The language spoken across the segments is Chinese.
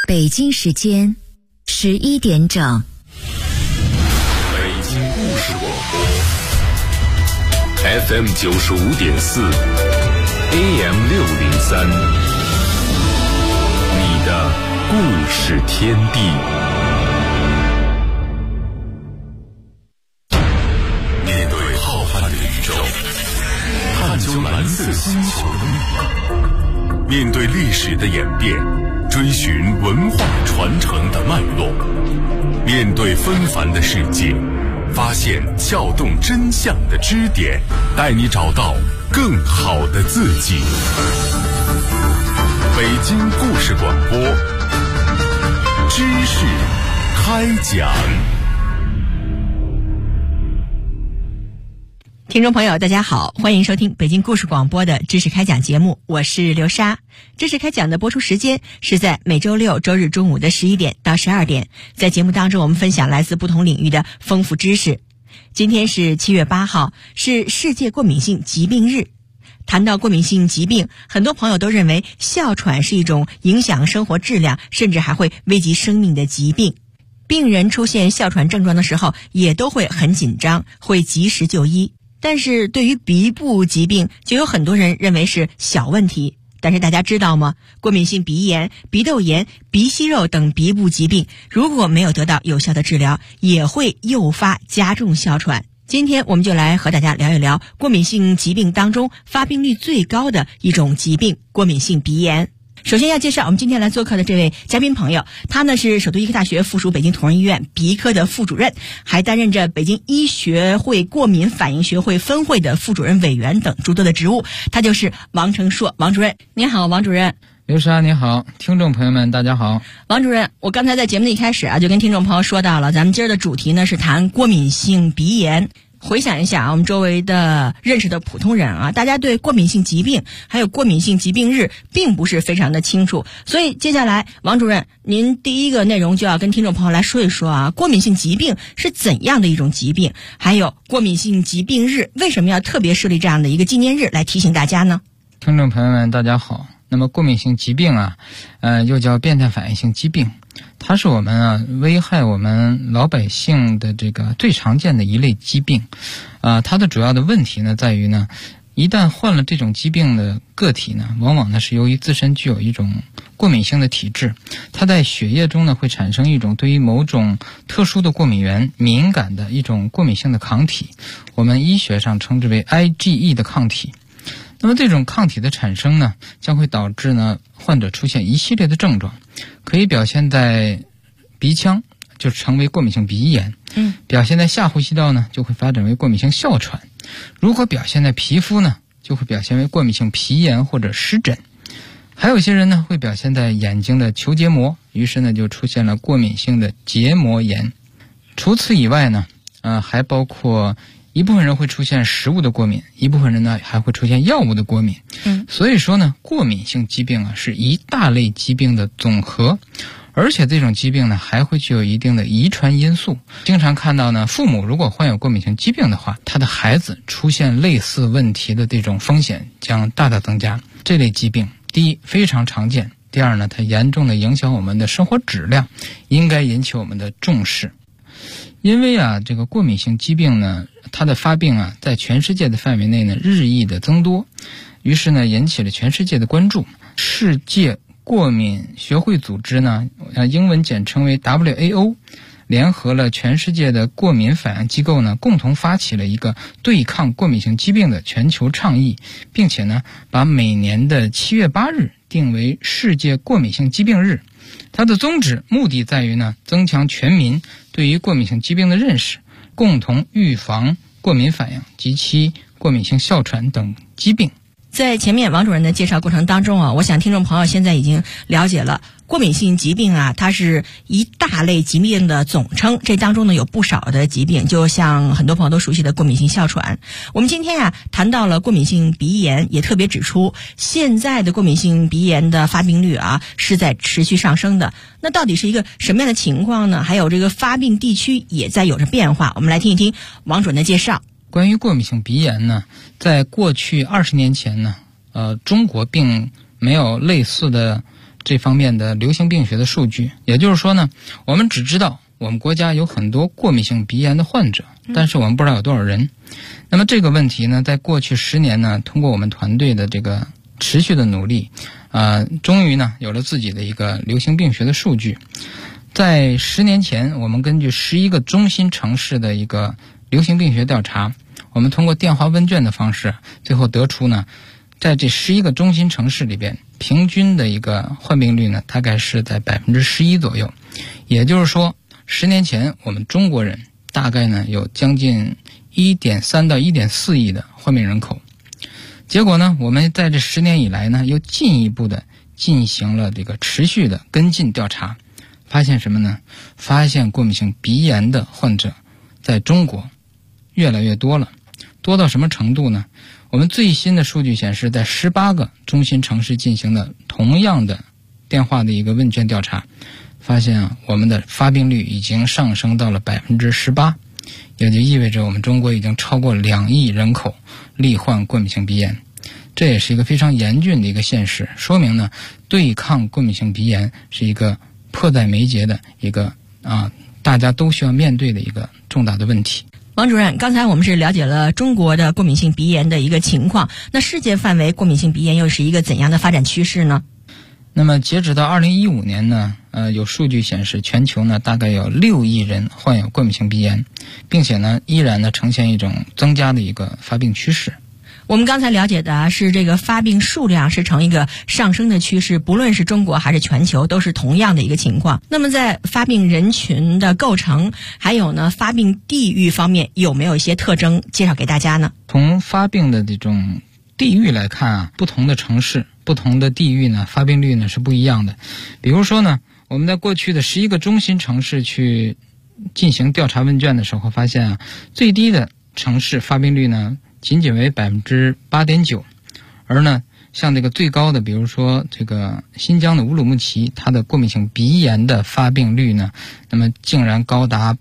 北京时间11点整。 北京故事广播 FM 95.4 AM 603，你的故事天地。面对浩瀚的宇宙，探究蓝色星球的秘密，面对历史的演变，追寻文化传承的脉络，面对纷繁的世界，发现撬动真相的支点，带你找到更好的自己。北京故事广播，知识开讲。 听众朋友大家好，欢迎收听北京故事广播的知识开讲节目，我是刘莎。知识开讲的播出时间是在每周六周日中午的11点到12点，在节目当中我们分享来自不同领域的丰富知识。今天是7月8号，是世界过敏性疾病日。谈到过敏性疾病，很多朋友都认为哮喘是一种影响生活质量，甚至还会危及生命的疾病。病人出现哮喘症状的时候也都会很紧张，会及时就医。但是对于鼻部疾病，就有很多人认为是小问题。但是大家知道吗？过敏性鼻炎、鼻窦炎、鼻息肉等鼻部疾病，如果没有得到有效的治疗，也会诱发加重哮喘。今天我们就来和大家聊一聊过敏性疾病当中发病率最高的一种疾病——过敏性鼻炎。首先要介绍我们今天来做客的这位嘉宾朋友，他呢是首都医科大学附属北京同仁医院鼻科的副主任，还担任着北京医学会过敏反应学会分会的副主任委员等诸多的职务。他就是王成硕王主任。您好，王主任。 刘莎你好，听众朋友们大家好。 王主任，我刚才在节目的一开始就跟听众朋友说到了，咱们今儿的主题呢是谈过敏性鼻炎。回想一下我们周围的认识的普通人大家对过敏性疾病还有过敏性疾病日并不是非常的清楚，所以接下来王主任您第一个内容就要跟听众朋友来说一说过敏性疾病是怎样的一种疾病，还有过敏性疾病日为什么要特别设立这样的一个纪念日来提醒大家呢？ 听众朋友们大家好。那么过敏性疾病又叫变态反应性疾病，它是我们危害我们老百姓的这个最常见的一类疾病。它的主要的问题呢在于呢，一旦患了这种疾病的个体呢，往往呢是由于自身具有一种过敏性的体质，它在血液中呢会产生一种对于某种特殊的过敏原敏感的一种过敏性的抗体，我们医学上称之为 IgE 的抗体。那么这种抗体的产生呢，将会导致呢患者出现一系列的症状，可以表现在鼻腔，就成为过敏性鼻炎；表现在下呼吸道呢，就会发展为过敏性哮喘；如果表现在皮肤呢，就会表现为过敏性皮炎或者湿疹；还有一些人呢，会表现在眼睛的球结膜，于是呢就出现了过敏性的结膜炎。除此以外呢，还包括一部分人会出现食物的过敏，一部分人呢还会出现药物的过敏。所以说呢，过敏性疾病是一大类疾病的总和，而且这种疾病呢还会具有一定的遗传因素。经常看到呢，父母如果患有过敏性疾病的话，他的孩子出现类似问题的这种风险将大大增加。这类疾病第一非常常见，第二呢，它严重的影响我们的生活质量，应该引起我们的重视。因为这个过敏性疾病呢，它的发病在全世界的范围内呢日益的增多，于是呢引起了全世界的关注。世界过敏学会组织呢，英文简称为 WAO， 联合了全世界的过敏反应机构呢，共同发起了一个对抗过敏性疾病的全球倡议，并且呢把每年的7月8日定为世界过敏性疾病日。它的宗旨目的在于呢，增强全民对于过敏性疾病的认识，共同预防过敏反应及其过敏性哮喘等疾病。 在前面王主任的介绍过程当中我想听众朋友现在已经了解了过敏性疾病它是一大类疾病的总称，这当中呢有不少的疾病，就像很多朋友都熟悉的过敏性哮喘。我们今天谈到了过敏性鼻炎，也特别指出现在的过敏性鼻炎的发病率是在持续上升的。那到底是一个什么样的情况呢？还有这个发病地区也在有着变化，我们来听一听王主任的介绍。 关于过敏性鼻炎呢，在过去20年前呢，中国并没有类似的这方面的流行病学的数据。也就是说呢，我们只知道我们国家有很多过敏性鼻炎的患者，但是我们不知道有多少人。那么这个问题呢，在过去10年呢，通过我们团队的这个持续的努力，终于呢有了自己的一个流行病学的数据。在10年前，我们根据11个中心城市的一个流行病学调查，我们通过电话问卷的方式，最后得出呢，在这11个中心城市里边，平均的一个患病率呢，大概是在11%左右。也就是说，10年前我们中国人大概呢有将近1.3到1.4亿的患病人口。结果呢，我们在这10年以来呢，又进一步的进行了这个持续的跟进调查，发现什么呢？发现过敏性鼻炎的患者在中国越来越多了。多到什么程度呢？我们最新的数据显示，在18个中心城市进行的同样的电话的一个问卷调查，发现我们的发病率已经上升到了18%，也就意味着我们中国已经超过2亿人口罹患过敏性鼻炎。这也是一个非常严峻的一个现实，说明呢，对抗过敏性鼻炎是一个迫在眉睫的一个大家都需要面对的一个重大的问题。 王主任，刚才我们是了解了中国的过敏性鼻炎的一个情况，那世界范围过敏性鼻炎又是一个怎样的发展趋势呢？ 那么截止到2015年呢，有数据显示，全球呢大概有6亿人患有过敏性鼻炎，并且呢依然呢呈现一种增加的一个发病趋势。 我们刚才了解的是这个发病数量是呈一个上升的趋势，不论是中国还是全球都是同样的一个情况。那么在发病人群的构成还有呢发病地域方面有没有一些特征介绍给大家呢？ 从发病的这种地域来看不同的城市不同的地域呢发病率呢是不一样的。比如说呢，我们在过去的11个中心城市去进行调查问卷的时候发现最低的城市发病率呢仅仅为 8.9%， 而呢像这个最高的，比如说这个新疆的乌鲁木齐，它的过敏性鼻炎的发病率呢，那么竟然高达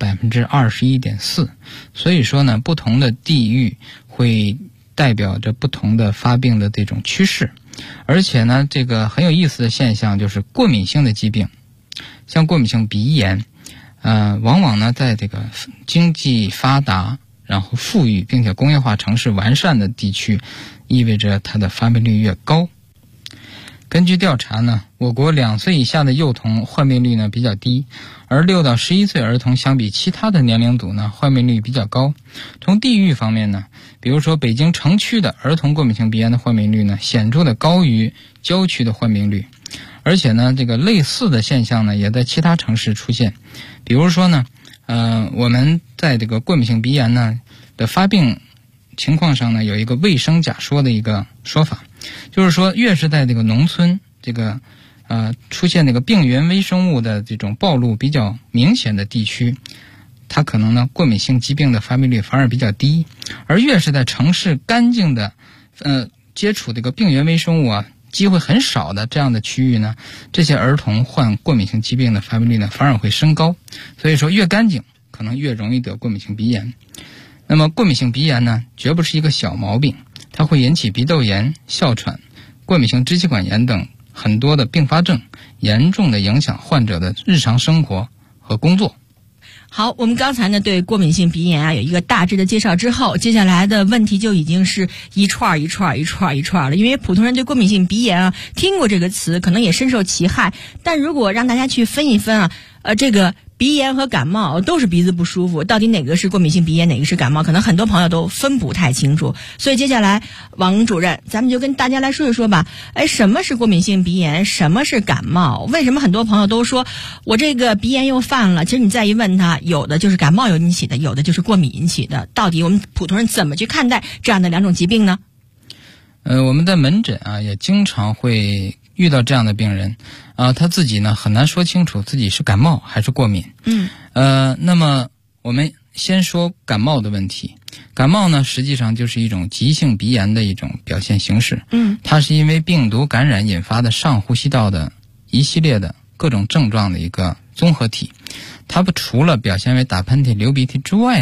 21.4%。 所以说呢，不同的地域会代表着不同的发病的这种趋势。而且呢，这个很有意思的现象就是过敏性的疾病，像过敏性鼻炎，往往呢在这个经济发达然后富裕并且工业化城市完善的地区，意味着它的发病率越高。根据调查呢，我国2岁以下的幼童患病率呢比较低，而6到11岁儿童相比其他的年龄组呢患病率比较高。从地域方面呢，比如说北京城区的儿童过敏性鼻炎的患病率呢显著的高于郊区的患病率。而且呢，这个类似的现象呢也在其他城市出现。比如说呢，我们在这个过敏性鼻炎呢的发病情况上呢，有一个卫生假说的一个说法，就是说越是在这个农村这个出现这个病原微生物的这种暴露比较明显的地区，它可能呢过敏性疾病的发病率反而比较低。而越是在城市干净的接触这个病原微生物机会很少的这样的区域呢，这些儿童患过敏性疾病的发病率呢反而会升高。所以说越干净可能越容易得过敏性鼻炎。那么过敏性鼻炎呢绝不是一个小毛病，它会引起鼻窦炎、哮喘、过敏性支气管炎等很多的并发症，严重的影响患者的日常生活和工作。 好，我们刚才呢对过敏性鼻炎有一个大致的介绍之后，接下来的问题就已经是一串了。因为普通人对过敏性鼻炎听过这个词，可能也深受其害，但如果让大家去分一分这个鼻炎和感冒都是鼻子不舒服，到底哪个是过敏性鼻炎，哪个是感冒，可能很多朋友都分不太清楚。所以接下来王主任，咱们就跟大家来说一说吧。什么是过敏性鼻炎，什么是感冒？为什么很多朋友都说我这个鼻炎又犯了？其实你再一问他，有的就是感冒引起的，有的就是过敏引起的。到底我们普通人怎么去看待这样的两种疾病呢？ 我们在门诊也经常会遇到这样的病人他自己呢很难说清楚自己是感冒还是过敏。那么我们先说感冒的问题。感冒呢实际上就是一种急性鼻炎的一种表现形式。它是因为病毒感染引发的上呼吸道的一系列的各种症状的一个综合体。它除了表现为打喷嚏、流鼻涕之外呢，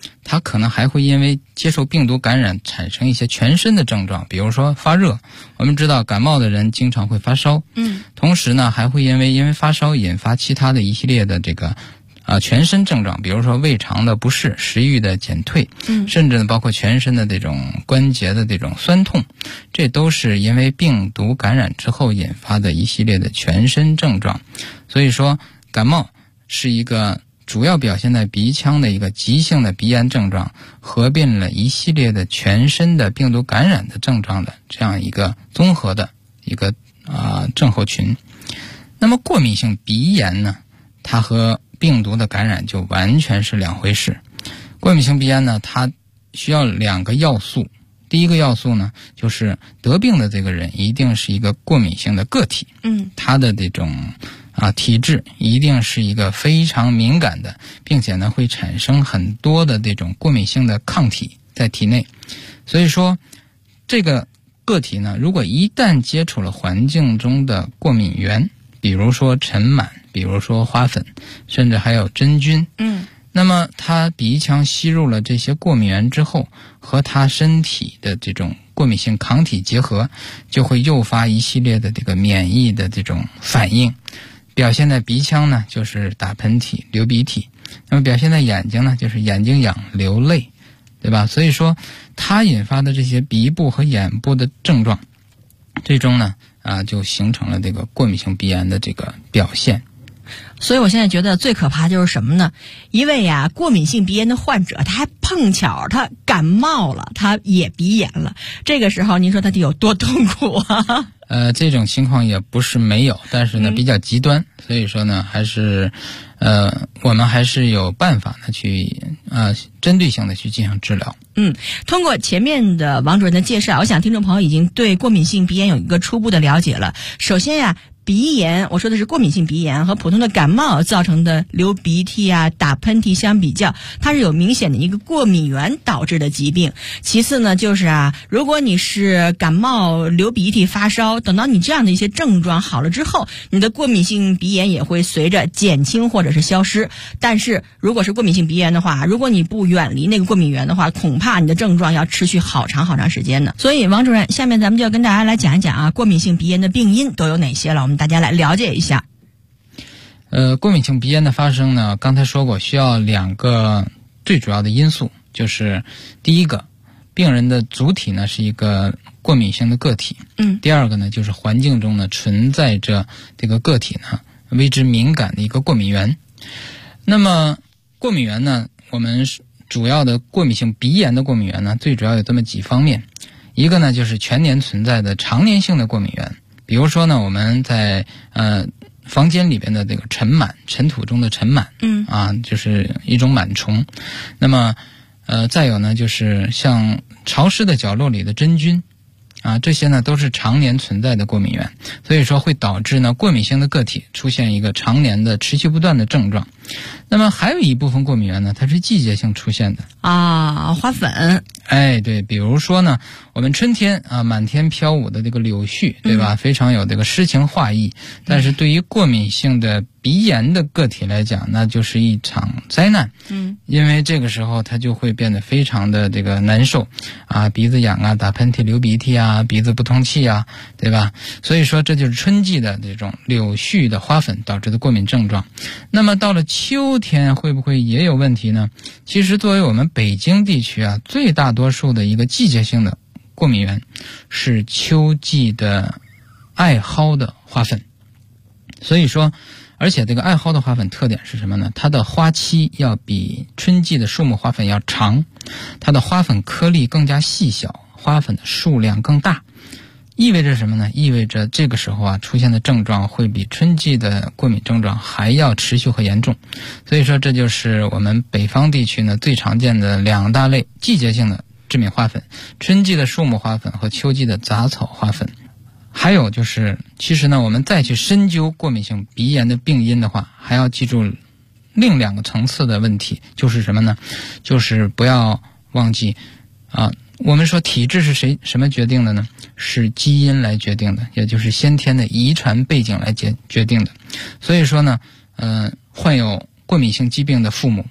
它可能还会因为接受病毒感染产生一些全身的症状，比如说发热。我们知道感冒的人经常会发烧，同时呢还会因为发烧引发其他的一系列的这个全身症状，比如说胃肠的不适、食欲的减退，甚至呢包括全身的这种关节的这种酸痛，这都是因为病毒感染之后引发的一系列的全身症状。所以说感冒是一个主要表现在鼻腔的一个急性的鼻炎症状，合并了一系列的全身的病毒感染的症状的这样一个综合的一个症候群。那么过敏性鼻炎呢，它和病毒的感染就完全是两回事。过敏性鼻炎呢，它需要2个要素。第一个要素呢，就是得病的这个人一定是一个过敏性的个体，他的这种体质一定是一个非常敏感的，并且呢会产生很多的这种过敏性的抗体在体内。所以说这个个体呢，如果一旦接触了环境中的过敏源，比如说尘螨，比如说花粉，甚至还有真菌，那么他鼻腔吸入了这些过敏源之后，和他身体的这种过敏性抗体结合，就会诱发一系列的这个免疫的这种反应。表现在鼻腔呢，就是打喷嚏、流鼻涕；那么表现在眼睛呢，就是眼睛痒、流泪，对吧？所以说，它引发的这些鼻部和眼部的症状，最终呢，就形成了这个过敏性鼻炎的这个表现。 所以我现在觉得最可怕就是什么呢？一位过敏性鼻炎的患者，他还碰巧他感冒了，他也鼻炎了，这个时候您说他得有多痛苦啊？ 这种情况也不是没有，但是呢比较极端，所以说呢还是我们还是有办法呢去针对性的去进行治疗。 通过前面的王主任的介绍，我想听众朋友已经对过敏性鼻炎有一个初步的了解了。首先鼻炎，我说的是过敏性鼻炎，和普通的感冒造成的流鼻涕打喷嚏相比较，它是有明显的一个过敏源导致的疾病。其次呢，就是如果你是感冒、流鼻涕、发烧，等到你这样的一些症状好了之后，你的过敏性鼻炎也会随着减轻或者是消失。但是如果是过敏性鼻炎的话，如果你不远离那个过敏源的话，恐怕你的症状要持续好长时间呢。所以王主任，下面咱们就要跟大家来讲一讲过敏性鼻炎的病因都有哪些了，我们大家来了解一下。 过敏性鼻炎的发生呢，刚才说过需要2个最主要的因素，就是第一个，病人的主体呢是一个过敏性的个体，第二个呢就是环境中呢存在着这个个体呢为之敏感的一个过敏源。那么过敏源呢，我们主要的过敏性鼻炎的过敏源呢，最主要有这么几方面。一个呢就是全年存在的常年性的过敏源，比如说呢我们在房间里边的这个尘螨，尘土中的尘螨，就是一种螨虫。那么再有呢就是像潮湿的角落里的真菌，这些呢都是常年存在的过敏源，所以说会导致呢过敏性的个体出现一个常年的持续不断的症状。那么还有一部分过敏源呢，它是季节性出现的花粉。 对，比如说呢我们春天满天飘舞的这个柳絮，对吧？非常有这个诗情画意，但是对于过敏性的鼻炎的个体来讲，那就是一场灾难。因为这个时候它就会变得非常的这个难受鼻子痒打喷嚏、流鼻涕鼻子不通气对吧？所以说这就是春季的这种柳絮的花粉导致的过敏症状。那么到了秋天会不会也有问题呢？其实作为我们北京地区最大多数的一个季节性的过敏源是秋季的艾蒿的花粉。所以说而且这个艾蒿的花粉特点是什么呢？它的花期要比春季的树木花粉要长，它的花粉颗粒更加细小，花粉的数量更大。意味着什么呢？意味着这个时候出现的症状会比春季的过敏症状还要持续和严重。所以说这就是我们北方地区呢最常见的2大类季节性的致敏花粉，春季的树木花粉和秋季的杂草花粉。还有就是其实呢我们再去深究过敏性鼻炎的病因的话，还要记住另2个层次的问题，就是什么呢？就是不要忘记我们说体质是什么决定的呢？是基因来决定的，也就是先天的遗传背景来决定的。所以说呢患有过敏性疾病的父母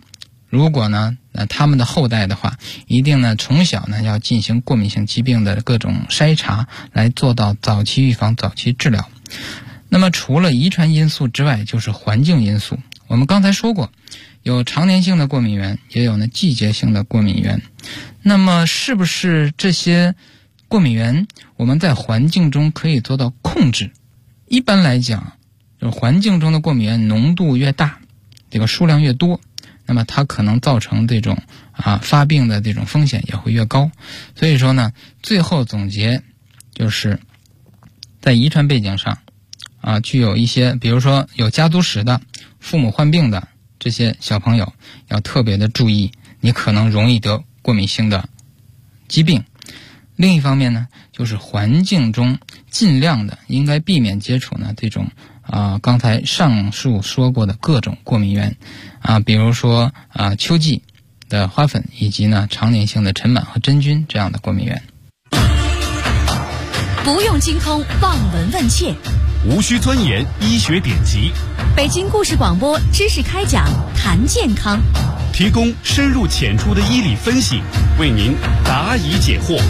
如果呢他们的后代的话，一定呢从小呢要进行过敏性疾病的各种筛查，来做到早期预防、早期治疗。那么除了遗传因素之外，就是环境因素。我们刚才说过，有常年性的过敏源，也有呢季节性的过敏源。那么是不是这些过敏源我们在环境中可以做到控制？一般来讲，就是环境中的过敏源浓度越大，这个数量越多，那么它可能造成这种发病的这种风险也会越高。所以说呢，最后总结就是在遗传背景上具有一些，比如说有家族史的、父母患病的这些小朋友要特别的注意，你可能容易得过敏性的疾病。另一方面呢，就是环境中尽量的应该避免接触呢这种刚才上述说过的各种过敏源比如说秋季的花粉，以及呢常年性的尘螨和真菌这样的过敏源。 不用精通望闻问切， 无需钻研医学典籍， 北京故事广播知识开讲，谈健康， 提供深入浅出的医理分析，为您答疑解惑。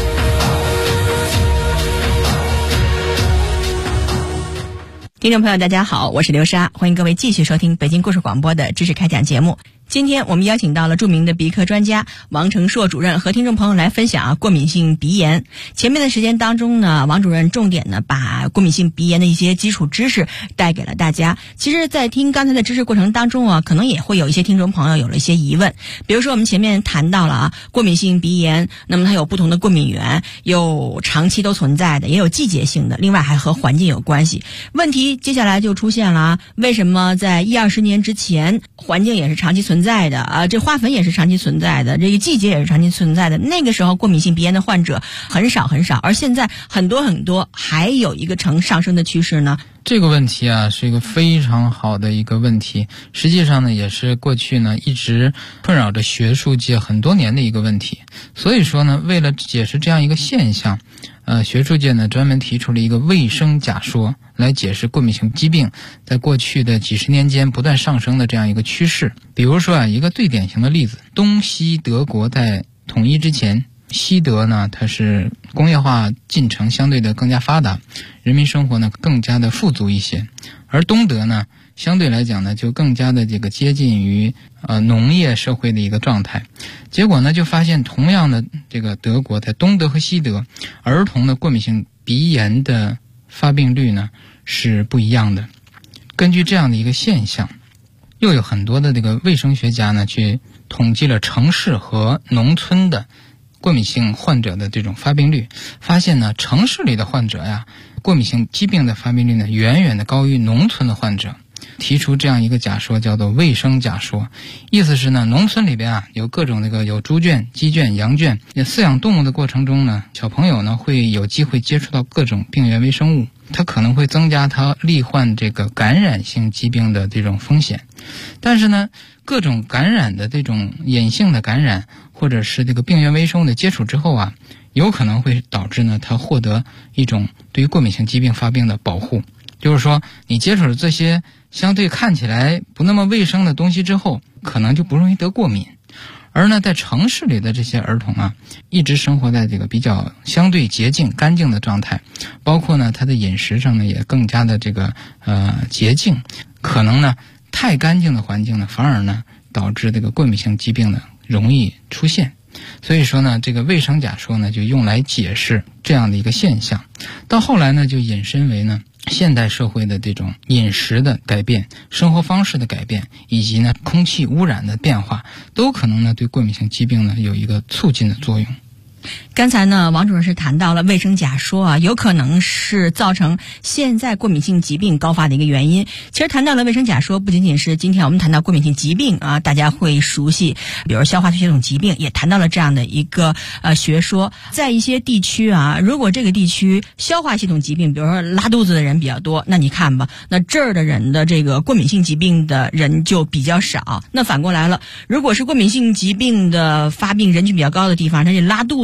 听众朋友大家好，我是刘莎，欢迎各位继续收听北京故事广播的知识开讲节目。今天我们邀请到了著名的鼻科专家王成硕主任和听众朋友来分享过敏性鼻炎。前面的时间当中呢，王主任重点呢把过敏性鼻炎的一些基础知识带给了大家。其实在听刚才的知识过程当中可能也会有一些听众朋友有了一些疑问。比如说我们前面谈到了过敏性鼻炎，那么它有不同的过敏源，有长期都存在的，也有季节性的，另外还和环境有关系。问题接下来就出现了，为什么在10-20年之前环境也是长期存在的这花粉也是长期存在的，这个季节也是长期存在的，那个时候过敏性鼻炎的患者很少很少，而现在很多很多，还有一个呈上升的趋势呢。 这个问题是一个非常好的一个问题，实际上呢也是过去呢一直困扰着学术界很多年的一个问题。所以说呢，为了解释这样一个现象，学术界呢专门提出了一个卫生假说，来解释过敏性疾病在过去的几十年间不断上升的这样一个趋势。比如说一个最典型的例子，东西德国在统一之前，西德呢它是工业化进程相对的更加发达，人民生活呢更加的富足一些，而东德呢相对来讲呢就更加的这个接近于农业社会的一个状态。结果呢就发现同样的这个德国，在东德和西德儿童的过敏性鼻炎的发病率呢是不一样的。根据这样的一个现象，又有很多的这个卫生学家呢去统计了城市和农村的过敏性患者的这种发病率，发现呢城市里的患者过敏性疾病的发病率呢远远的高于农村的患者。提出这样一个假说叫做卫生假说，意思是呢农村里边有各种有猪圈、鸡圈、羊圈，饲养动物的过程中呢，小朋友呢会有机会接触到各种病原微生物，它可能会增加他罹患这个感染性疾病的这种风险。但是呢各种感染的这种隐性的感染或者是这个病原微生物的接触之后有可能会导致呢他获得一种对于过敏性疾病发病的保护。就是说你接触了这些相对看起来不那么卫生的东西之后，可能就不容易得过敏。而呢在城市里的这些儿童一直生活在这个比较相对洁净干净的状态，包括呢他的饮食上呢也更加的这个洁净，可能呢太干净的环境呢反而呢导致这个过敏性疾病呢容易出现。所以说呢这个卫生假说呢就用来解释这样的一个现象。到后来呢就引申为呢现代社会的这种饮食的改变、生活方式的改变，以及呢空气污染的变化，都可能呢对过敏性疾病呢有一个促进的作用。 刚才呢王主任是谈到了卫生假说有可能是造成现在过敏性疾病高发的一个原因。其实谈到了卫生假说，不仅仅是今天我们谈到过敏性疾病大家会熟悉，比如消化系统疾病，也谈到了这样的一个学说。在一些地区如果这个地区消化系统疾病，比如说拉肚子的人比较多，那你看吧，那这儿的人的这个过敏性疾病的人就比较少。那反过来了，如果是过敏性疾病的发病人群比较高的地方，他这拉肚子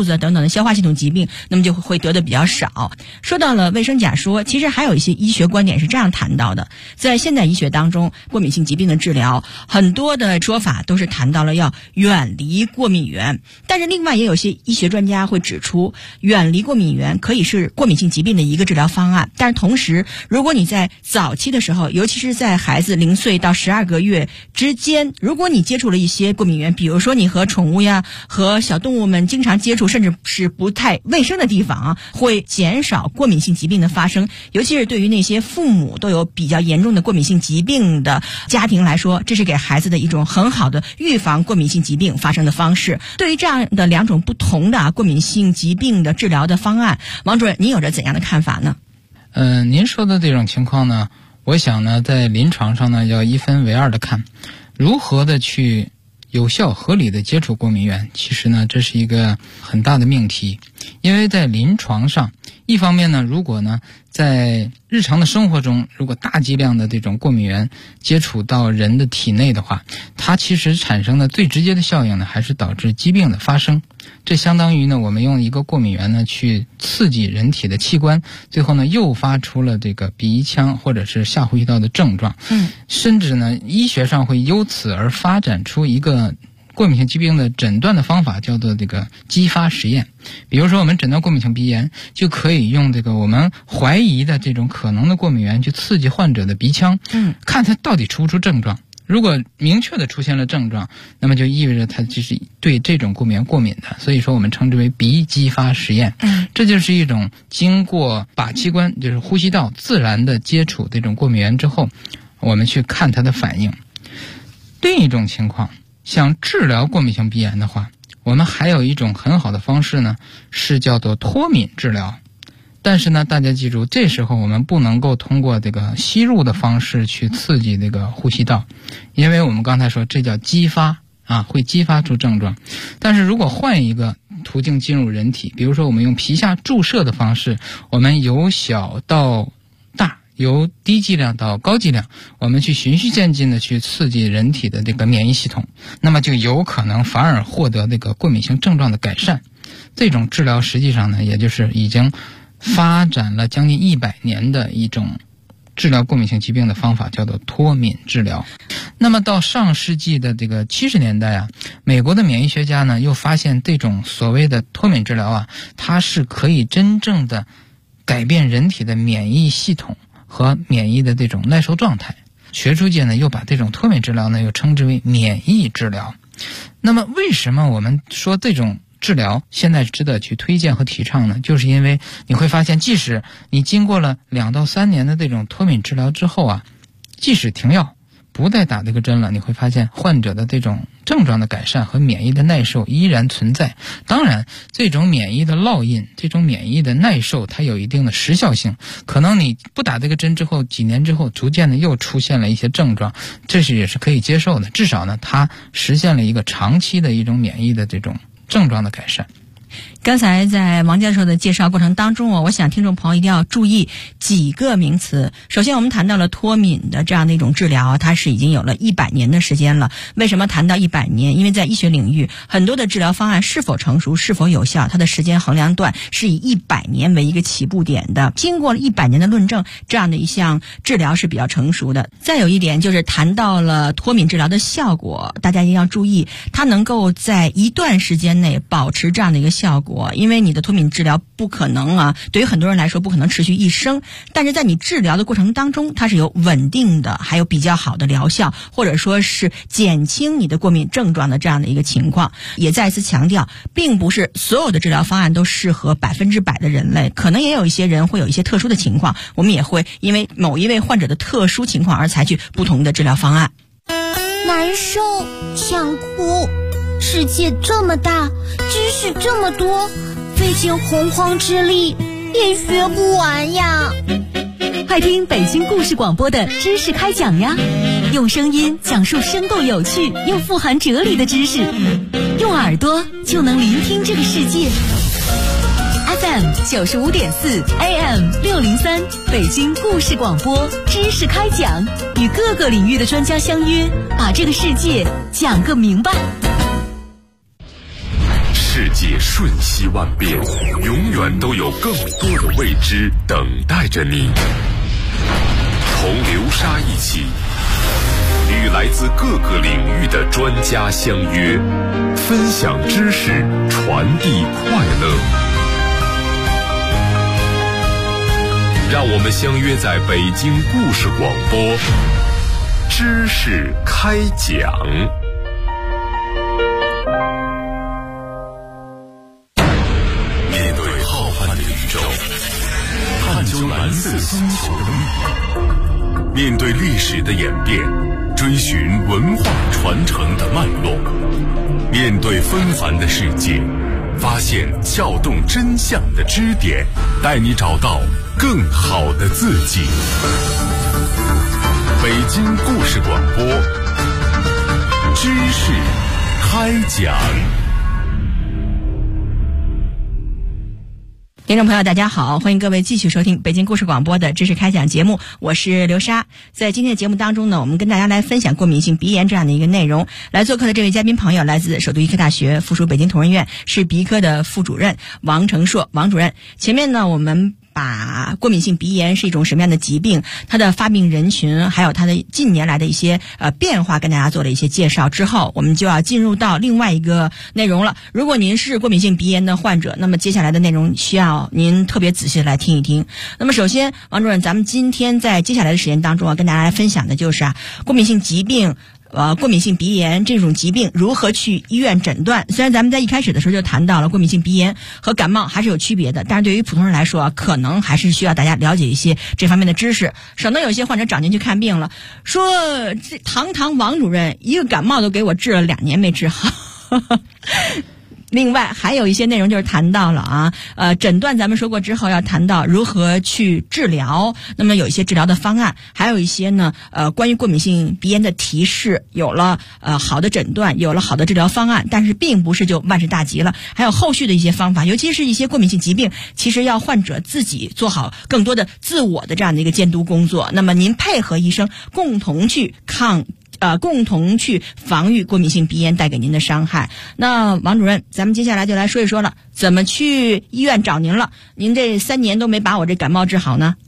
子等等的消化系统疾病，那么就会得的比较少。说到了卫生假说，其实还有一些医学观点是这样谈到的，在现代医学当中，过敏性疾病的治疗很多的说法都是谈到了要远离过敏源，但是另外也有些医学专家会指出，远离过敏源可以是过敏性疾病的一个治疗方案，但是同时如果你在早期的时候，尤其是在孩子0岁到12个月之间，如果你接触了一些过敏源，比如说你和宠物呀和小动物们经常接触，甚至是不太卫生的地方啊，会减少过敏性疾病的发生。尤其是对于那些父母都有比较严重的过敏性疾病的家庭来说，这是给孩子的一种很好的预防过敏性疾病发生的方式。对于这样的2种不同的过敏性疾病的治疗的方案，王主任您有着怎样的看法呢？ 您说的这种情况呢，我想呢在临床上呢要一分为二的看，如何的去有效合理的接触过敏源，其实呢这是一个很大的命题。因为在临床上，一方面呢，如果呢在日常的生活中，如果大剂量的这种过敏源接触到人的体内的话，它其实产生的最直接的效应呢，还是导致疾病的发生。这相当于呢，我们用一个过敏源呢去刺激人体的器官，最后呢诱发出了这个鼻腔或者是下呼吸道的症状。甚至呢，医学上会由此而发展出一个过敏性疾病的诊断的方法，叫做这个激发实验。比如说我们诊断过敏性鼻炎，就可以用这个我们怀疑的这种可能的过敏源去刺激患者的鼻腔，看它到底出不出症状。如果明确的出现了症状，那么就意味着它就是对这种过敏源过敏的，所以说我们称之为鼻激发实验。这就是一种经过靶器官，就是呼吸道自然的接触这种过敏源之后，我们去看它的反应。另一种情况，想治疗过敏性鼻炎的话，我们还有一种很好的方式呢，是叫做脱敏治疗。但是呢，大家记住，这时候我们不能够通过这个吸入的方式去刺激这个呼吸道，因为我们刚才说这叫激发会激发出症状。但是如果换一个途径进入人体，比如说我们用皮下注射的方式，我们由小到大，由低剂量到高剂量，我们去循序渐进的去刺激人体的这个免疫系统，那么就有可能反而获得这个过敏性症状的改善。这种治疗实际上呢，也就是已经发展了将近100年的一种治疗过敏性疾病的方法，叫做脱敏治疗。那么到上世纪的这个70年代美国的免疫学家呢又发现这种所谓的脱敏治疗它是可以真正的改变人体的免疫系统和免疫的这种耐受状态。学术界呢又把这种脱敏治疗呢又称之为免疫治疗。那么为什么我们说这种治疗现在值得去推荐和提倡呢？就是因为你会发现，即使你经过了2到3年的这种脱敏治疗之后即使停药不再打这个针了，你会发现患者的这种症状的改善和免疫的耐受依然存在。当然这种免疫的烙印，这种免疫的耐受它有一定的时效性，可能你不打这个针之后，几年之后逐渐的又出现了一些症状，这也是可以接受的。至少呢它实现了一个长期的一种免疫的这种症状的改善。 刚才在王教授的介绍过程当中我想听众朋友一定要注意几个名词。首先我们谈到了脱敏的这样的一种治疗，它是已经有了100年的时间了。为什么谈到100年？因为在医学领域，很多的治疗方案是否成熟，是否有效，它的时间衡量段是以100年为一个起步点的。经过了100年的论证，这样的一项治疗是比较成熟的。再有一点就是谈到了脱敏治疗的效果，大家一定要注意，它能够在一段时间内保持这样的一个效果。因为你的脱敏治疗不可能对于很多人来说不可能持续一生，但是在你治疗的过程当中，它是有稳定的还有比较好的疗效，或者说是减轻你的过敏症状的这样的一个情况。也再次强调，并不是所有的治疗方案都适合100%的人类，可能也有一些人会有一些特殊的情况，我们也会因为某一位患者的特殊情况而采取不同的治疗方案。 难受，想哭，世界这么大，知识这么多，费尽洪荒之力也学不完呀。 快听北京故事广播的知识开讲呀，用声音讲述生动有趣又富含哲理的知识，用耳朵就能聆听这个世界。FM 95.4 AM 603，北京故事广播知识开讲，与各个领域的专家相约，把这个世界讲个明白。 世界瞬息万变，永远都有更多的未知等待着你。同流沙一起，与来自各个领域的专家相约，分享知识，传递快乐。让我们相约在北京故事广播，知识开讲。面对浩瀚的宇宙，探究蓝色星球的秘密，面对历史的演变，追寻文化传承的脉络，面对纷繁的世界，发现撬动真相的支点，带你找到更好的自己。北京故事广播，知识开讲。 听众朋友大家好，欢迎各位继续收听北京故事广播的知识开讲节目，我是刘莎。在今天的节目当中呢，我们跟大家来分享过敏性鼻炎这样的一个内容。来做客的这位嘉宾朋友来自首都医科大学附属北京同仁院，是鼻科的副主任王成硕王主任。前面呢，我们把过敏性鼻炎是一种什么样的疾病，它的发病人群，还有它的近年来的一些变化，跟大家做了一些介绍之后，我们就要进入到另外一个内容了。如果您是过敏性鼻炎的患者，那么接下来的内容需要您特别仔细的来听一听。那么首先，王主任，咱们今天在接下来的时间当中跟大家来分享的就是过敏性疾病。过敏性鼻炎这种疾病如何去医院诊断？虽然咱们在一开始的时候就谈到了过敏性鼻炎和感冒还是有区别的，但是对于普通人来说，可能还是需要大家了解一些这方面的知识，省得有些患者找您去看病了，说这堂王主任一个感冒都给我治了2年没治好。另外还有一些内容就是谈到了诊断咱们说过之后要谈到如何去治疗，那么有一些治疗的方案，还有一些呢关于过敏性鼻炎的提示，有了好的诊断，有了好的治疗方案，但是并不是就万事大吉了，还有后续的一些方法，尤其是一些过敏性疾病，其实要患者自己做好更多的自我的这样的一个监督工作，那么您配合医生共同去防御过敏性鼻炎带给您的伤害。那王主任，咱们接下来就来说一说了，怎么去医院找您了？您这3年都没把我这感冒治好呢？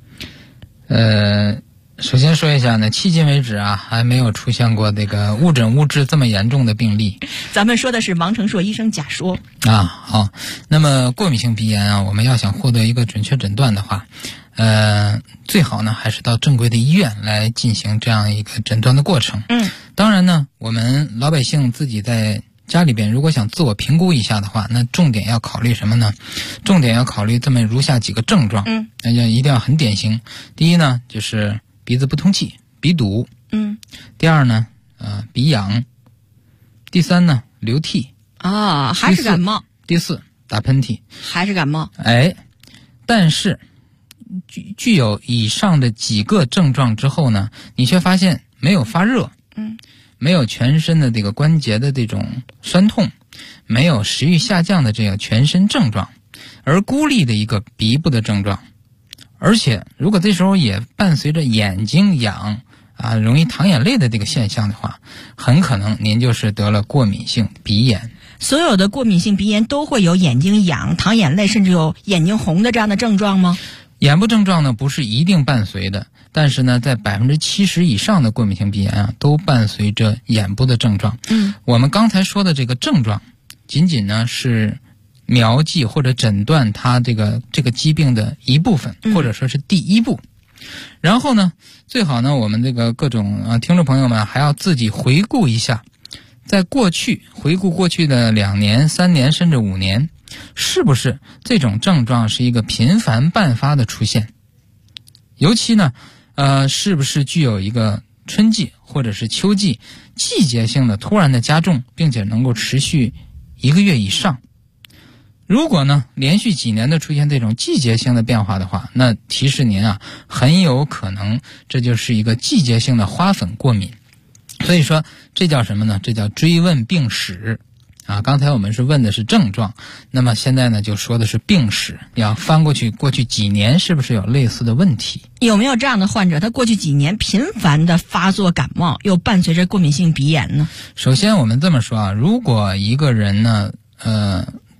首先说一下呢，迄今为止还没有出现过这个误诊误治这么严重的病例。 咱们说的是王成硕医生假说好。那么过敏性鼻炎我们要想获得一个准确诊断的话，最好呢还是到正规的医院来进行这样一个诊断的过程。当然呢，我们老百姓自己在家里边如果想自我评估一下的话，那重点要考虑什么呢？重点要考虑这么如下几个症状，那就一定要很典型。第一呢，就是鼻子不通气，鼻堵。第二呢，鼻痒。第三呢，流涕。 还是感冒。 第四，打喷嚏。 还是感冒。 但是具有以上的几个症状之后呢，你却发现没有发热，没有全身的这个关节的这种酸痛，没有食欲下降的这个全身症状，而孤立的一个鼻部的症状，而且如果这时候也伴随着眼睛痒容易淌眼泪的这个现象的话，很可能您就是得了过敏性鼻炎。 所有的过敏性鼻炎都会有眼睛痒、淌眼泪，甚至有眼睛红的这样的症状吗？ 眼部症状呢不是一定伴随的，但是呢在70%以上的过敏性鼻炎都伴随着眼部的症状。我们刚才说的这个症状仅仅呢是描记或者诊断它这个疾病的一部分，或者说是第一步。然后呢，最好呢我们这个各种听众朋友们还要自己回顾一下，在回顾过去的2年、3年甚至5年，是不是这种症状是一个频繁伴发的出现？尤其呢，是不是具有一个春季或者是秋季季节性的突然的加重，并且能够持续1个月以上？如果呢连续几年的出现这种季节性的变化的话，那提示您很有可能这就是一个季节性的花粉过敏。所以说这叫什么呢？这叫追问病史。刚才我们是问的是症状，那么现在呢就说的是病史，要翻过去几年是不是有类似的问题？ 有没有这样的患者，他过去几年频繁的发作感冒，又伴随着过敏性鼻炎呢？ 首先我们这么说如果一个人呢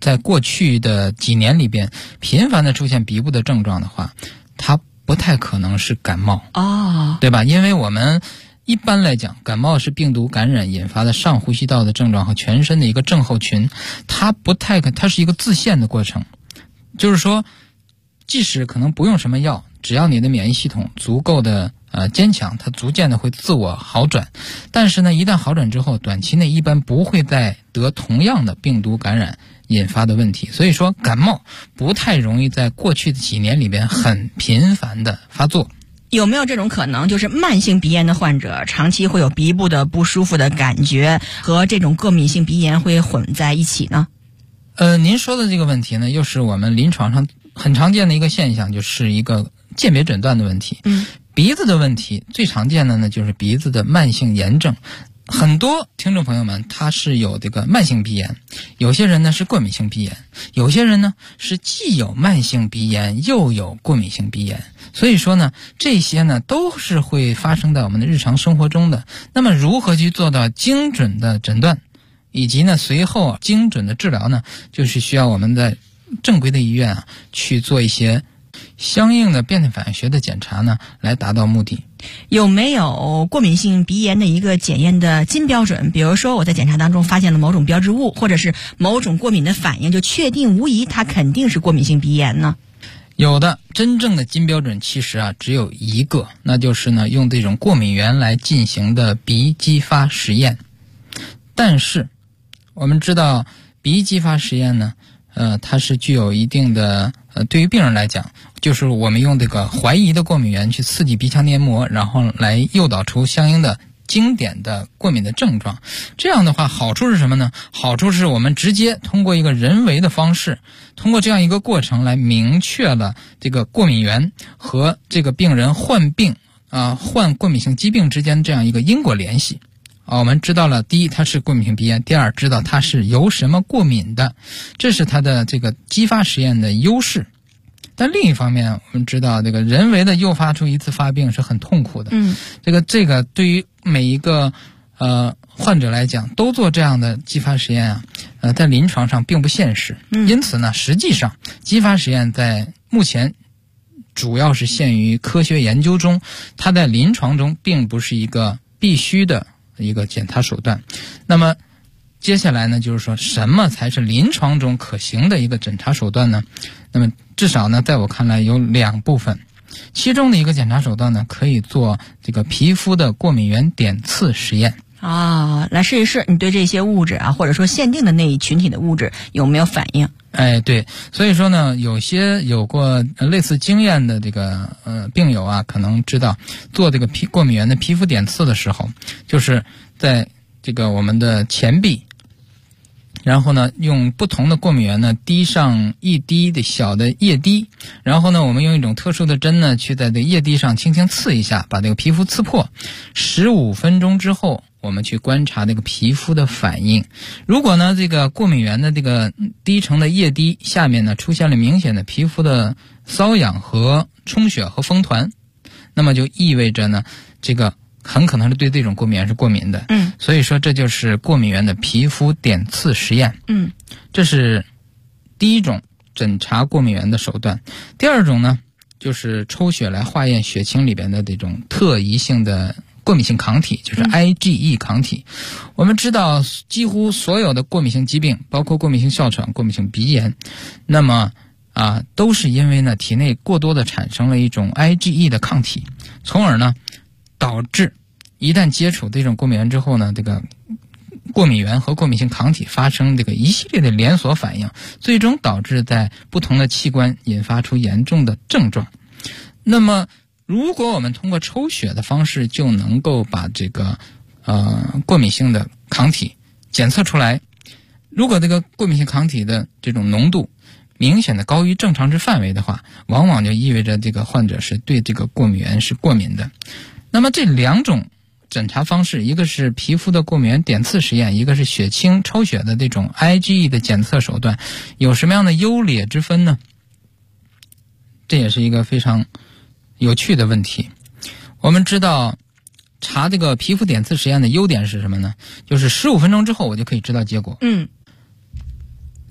在过去的几年里边频繁的出现鼻部的症状的话，它不太可能是感冒对吧？因为我们一般来讲，感冒是病毒感染引发的上呼吸道的症状和全身的一个症候群，它是一个自限的过程，就是说即使可能不用什么药，只要你的免疫系统足够的坚强，它逐渐的会自我好转。但是呢，一旦好转之后，短期内一般不会再得同样的病毒感染引发的问题。所以说感冒不太容易在过去的几年里边很频繁的发作。 有没有这种可能，就是慢性鼻炎的患者长期会有鼻部的不舒服的感觉，和这种过敏性鼻炎会混在一起呢？ 您说的这个问题呢，又是我们临床上很常见的一个现象，就是一个鉴别诊断的问题。鼻子的问题最常见的呢，就是鼻子的慢性炎症。很多听众朋友们他是有这个慢性鼻炎，有些人呢是过敏性鼻炎，有些人呢是既有慢性鼻炎又有过敏性鼻炎。所以说呢，这些呢都是会发生在我们的日常生活中的。那么如何去做到精准的诊断，以及呢随后精准的治疗呢，就是需要我们在正规的医院去做一些相应的变态反应学的检查呢，来达到目的。 有没有过敏性鼻炎的一个检验的金标准？比如说我在检查当中发现了某种标志物，或者是某种过敏的反应，就确定无疑它肯定是过敏性鼻炎呢？ 有的，真正的金标准其实只有一个，那就是呢用这种过敏原来进行的鼻激发实验。但是我们知道鼻激发实验呢它是具有一定的对于病人来讲，就是我们用这个怀疑的过敏原去刺激鼻腔黏膜，然后来诱导出相应的经典的过敏的症状。这样的话好处是什么呢？好处是我们直接通过一个人为的方式，通过这样一个过程来明确了这个过敏原和这个病人患过敏性疾病之间这样一个因果联系。我们知道了，第一它是过敏性鼻炎，第二知道它是由什么过敏的，这是它的这个激发实验的优势。但另一方面我们知道，这个人为的诱发出一次发病是很痛苦的。这个对于每一个患者来讲，都做这样的激发实验在临床上并不现实。因此呢，实际上激发实验在目前主要是限于科学研究中，它在临床中并不是一个必须的一个检查手段。那么接下来呢，就是说什么才是临床中可行的一个检查手段呢？那么至少呢，在我看来有两部分。其中的一个检查手段呢，可以做这个皮肤的过敏原点刺实验来试一试你对这些物质或者说限定的那一群体的物质有没有反应。 对，所以说呢，有些有过类似经验的这个病友可能知道，做这个过敏原的皮肤点刺的时候，就是在这个我们的前臂，然后呢用不同的过敏原呢滴上一滴的小的液滴，然后呢我们用一种特殊的针呢去在这个液滴上轻轻刺一下，把这个皮肤刺破。15分钟之后我们去观察这个皮肤的反应。如果呢这个过敏原的这个滴成的液滴下面呢出现了明显的皮肤的瘙痒和充血和风团，那么就意味着呢这个很可能是对这种过敏原是过敏的。所以说这就是过敏原的皮肤点刺实验。这是第一种诊查过敏原的手段。第二种呢，就是抽血来化验血清里边的这种特异性的过敏性抗体，就是 IgE 抗体。我们知道几乎所有的过敏性疾病，包括过敏性哮喘、过敏性鼻炎，那么都是因为呢体内过多的产生了一种 IgE 的抗体，从而呢导致一旦接触这种过敏原之后呢，这个过敏原和过敏性抗体发生这个一系列的连锁反应，最终导致在不同的器官引发出严重的症状。那么如果我们通过抽血的方式就能够把这个过敏性的抗体检测出来，如果这个过敏性抗体的这种浓度明显的高于正常值范围的话，往往就意味着这个患者是对这个过敏原是过敏的。那么这两种诊查方式，一个是皮肤的过敏原点刺实验，一个是血清抽血的这种 IgE 的检测手段，有什么样的优劣之分呢？这也是一个非常有趣的问题。我们知道查这个皮肤点刺实验的优点是什么呢？就是15分钟之后我就可以知道结果。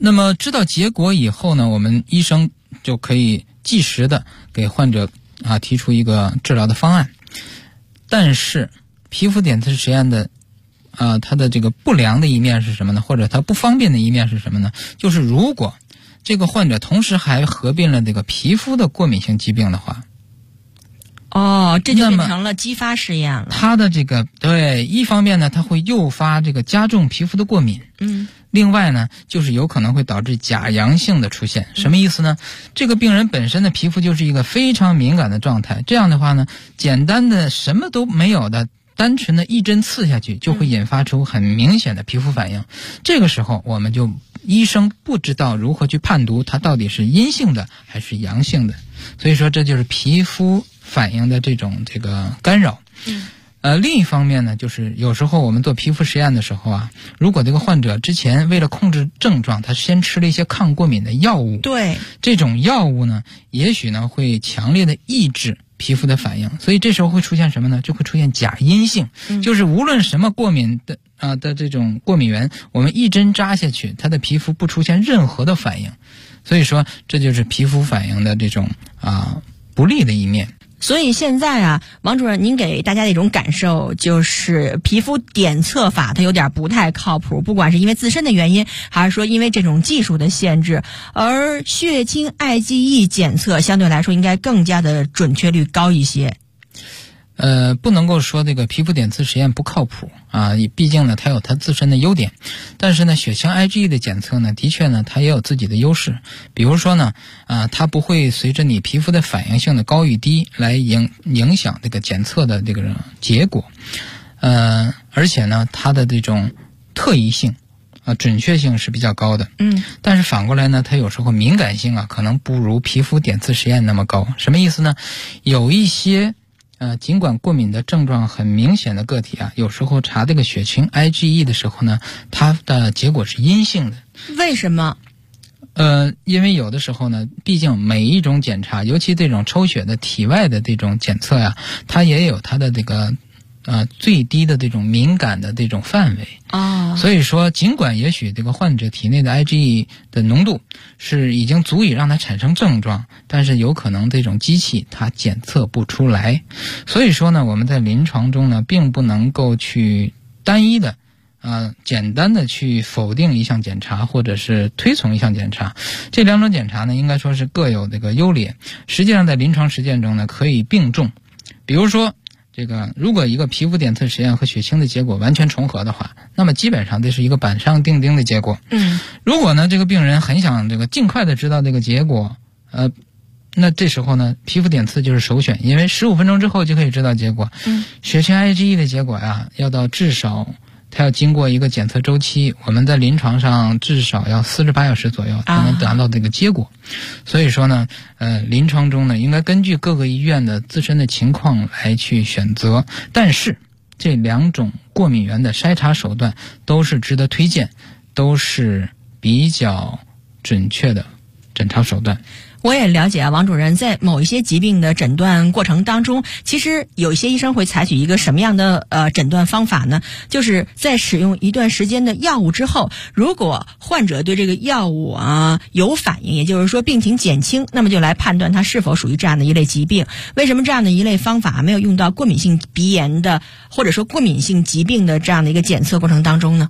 那么知道结果以后呢，我们医生就可以及时的给患者提出一个治疗的方案。但是皮肤点刺实验的它的这个不良的一面是什么呢？或者它不方便的一面是什么呢？就是如果这个患者同时还合并了这个皮肤的过敏性疾病的话， 这就变成了激发实验了。 它的这个对，一方面呢，它会诱发这个加重皮肤的过敏。另外呢，就是有可能会导致假阳性的出现。什么意思呢？这个病人本身的皮肤就是一个非常敏感的状态，这样的话呢，简单的什么都没有的单纯的一针刺下去，就会引发出很明显的皮肤反应。这个时候我们就医生不知道如何去判读它到底是阴性的还是阳性的，所以说这就是皮肤反应的这个干扰。另一方面呢，就是有时候我们做皮肤实验的时候如果这个患者之前为了控制症状，他先吃了一些抗过敏的药物， 对，这种药物呢，也许呢会强烈的抑制皮肤的反应，所以这时候会出现什么呢？就会出现假阴性，就是无论什么过敏的这种过敏源，我们一针扎下去，它的皮肤不出现任何的反应，所以说这就是皮肤反应的这种不利的一面。 所以现在王主任，您给大家的一种感受就是皮肤点测法它有点不太靠谱，不管是因为自身的原因，还是说因为这种技术的限制，而血清 IgE 检测相对来说应该更加的准确率高一些。 不能够说这个皮肤点刺实验不靠谱毕竟呢它有它自身的优点，但是呢血清 IgE 的检测呢的确呢它也有自己的优势，比如说呢它不会随着你皮肤的反应性的高与低来影响这个检测的这个结果，而且呢它的这种特异性准确性是比较高的。但是反过来呢，它有时候敏感性可能不如皮肤点刺实验那么高。什么意思呢？有一些尽管过敏的症状很明显的个体有时候查这个血清 IgE 的时候呢，它的结果是阴性的。 为什么？ 因为有的时候呢，毕竟每一种检查，尤其这种抽血的体外的这种检测它也有它的这个最低的这种敏感的这种范围。所以说尽管也许这个患者体内的 IgE 的浓度是已经足以让它产生症状，但是有可能这种机器它检测不出来。所以说呢，我们在临床中呢并不能够去单一的简单的去否定一项检查或者是推崇一项检查，这两种检查呢应该说是各有这个优劣，实际上在临床实践中呢可以并重。比如说如果一个皮肤点刺实验和血清的结果完全重合的话，那么基本上这是一个板上钉钉的结果。如果呢这个病人很想尽快的知道这个结果，那这时候呢皮肤点刺就是首选，因为15分钟之后就可以知道结果。血清 IgE 的结果要到至少它要经过一个检测周期，我们在临床上至少要48小时左右才能达到这个结果。所以说呢临床中呢应该根据各个医院的自身的情况来去选择，但是这两种过敏源的筛查手段都是值得推荐，都是比较准确的诊查手段。 我也了解王主任在某一些疾病的诊断过程当中，其实有一些医生会采取一个什么样的诊断方法呢？就是在使用一段时间的药物之后，如果患者对这个药物有反应，也就是说病情减轻，那么就来判断它是否属于这样的一类疾病。为什么这样的一类方法没有用到过敏性鼻炎的或者说过敏性疾病的这样的一个检测过程当中呢？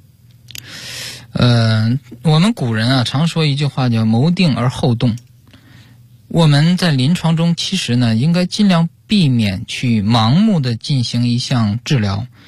我们古人常说一句话叫谋定而后动。我们在临床中其实呢应该尽量避免去盲目的进行一项治疗，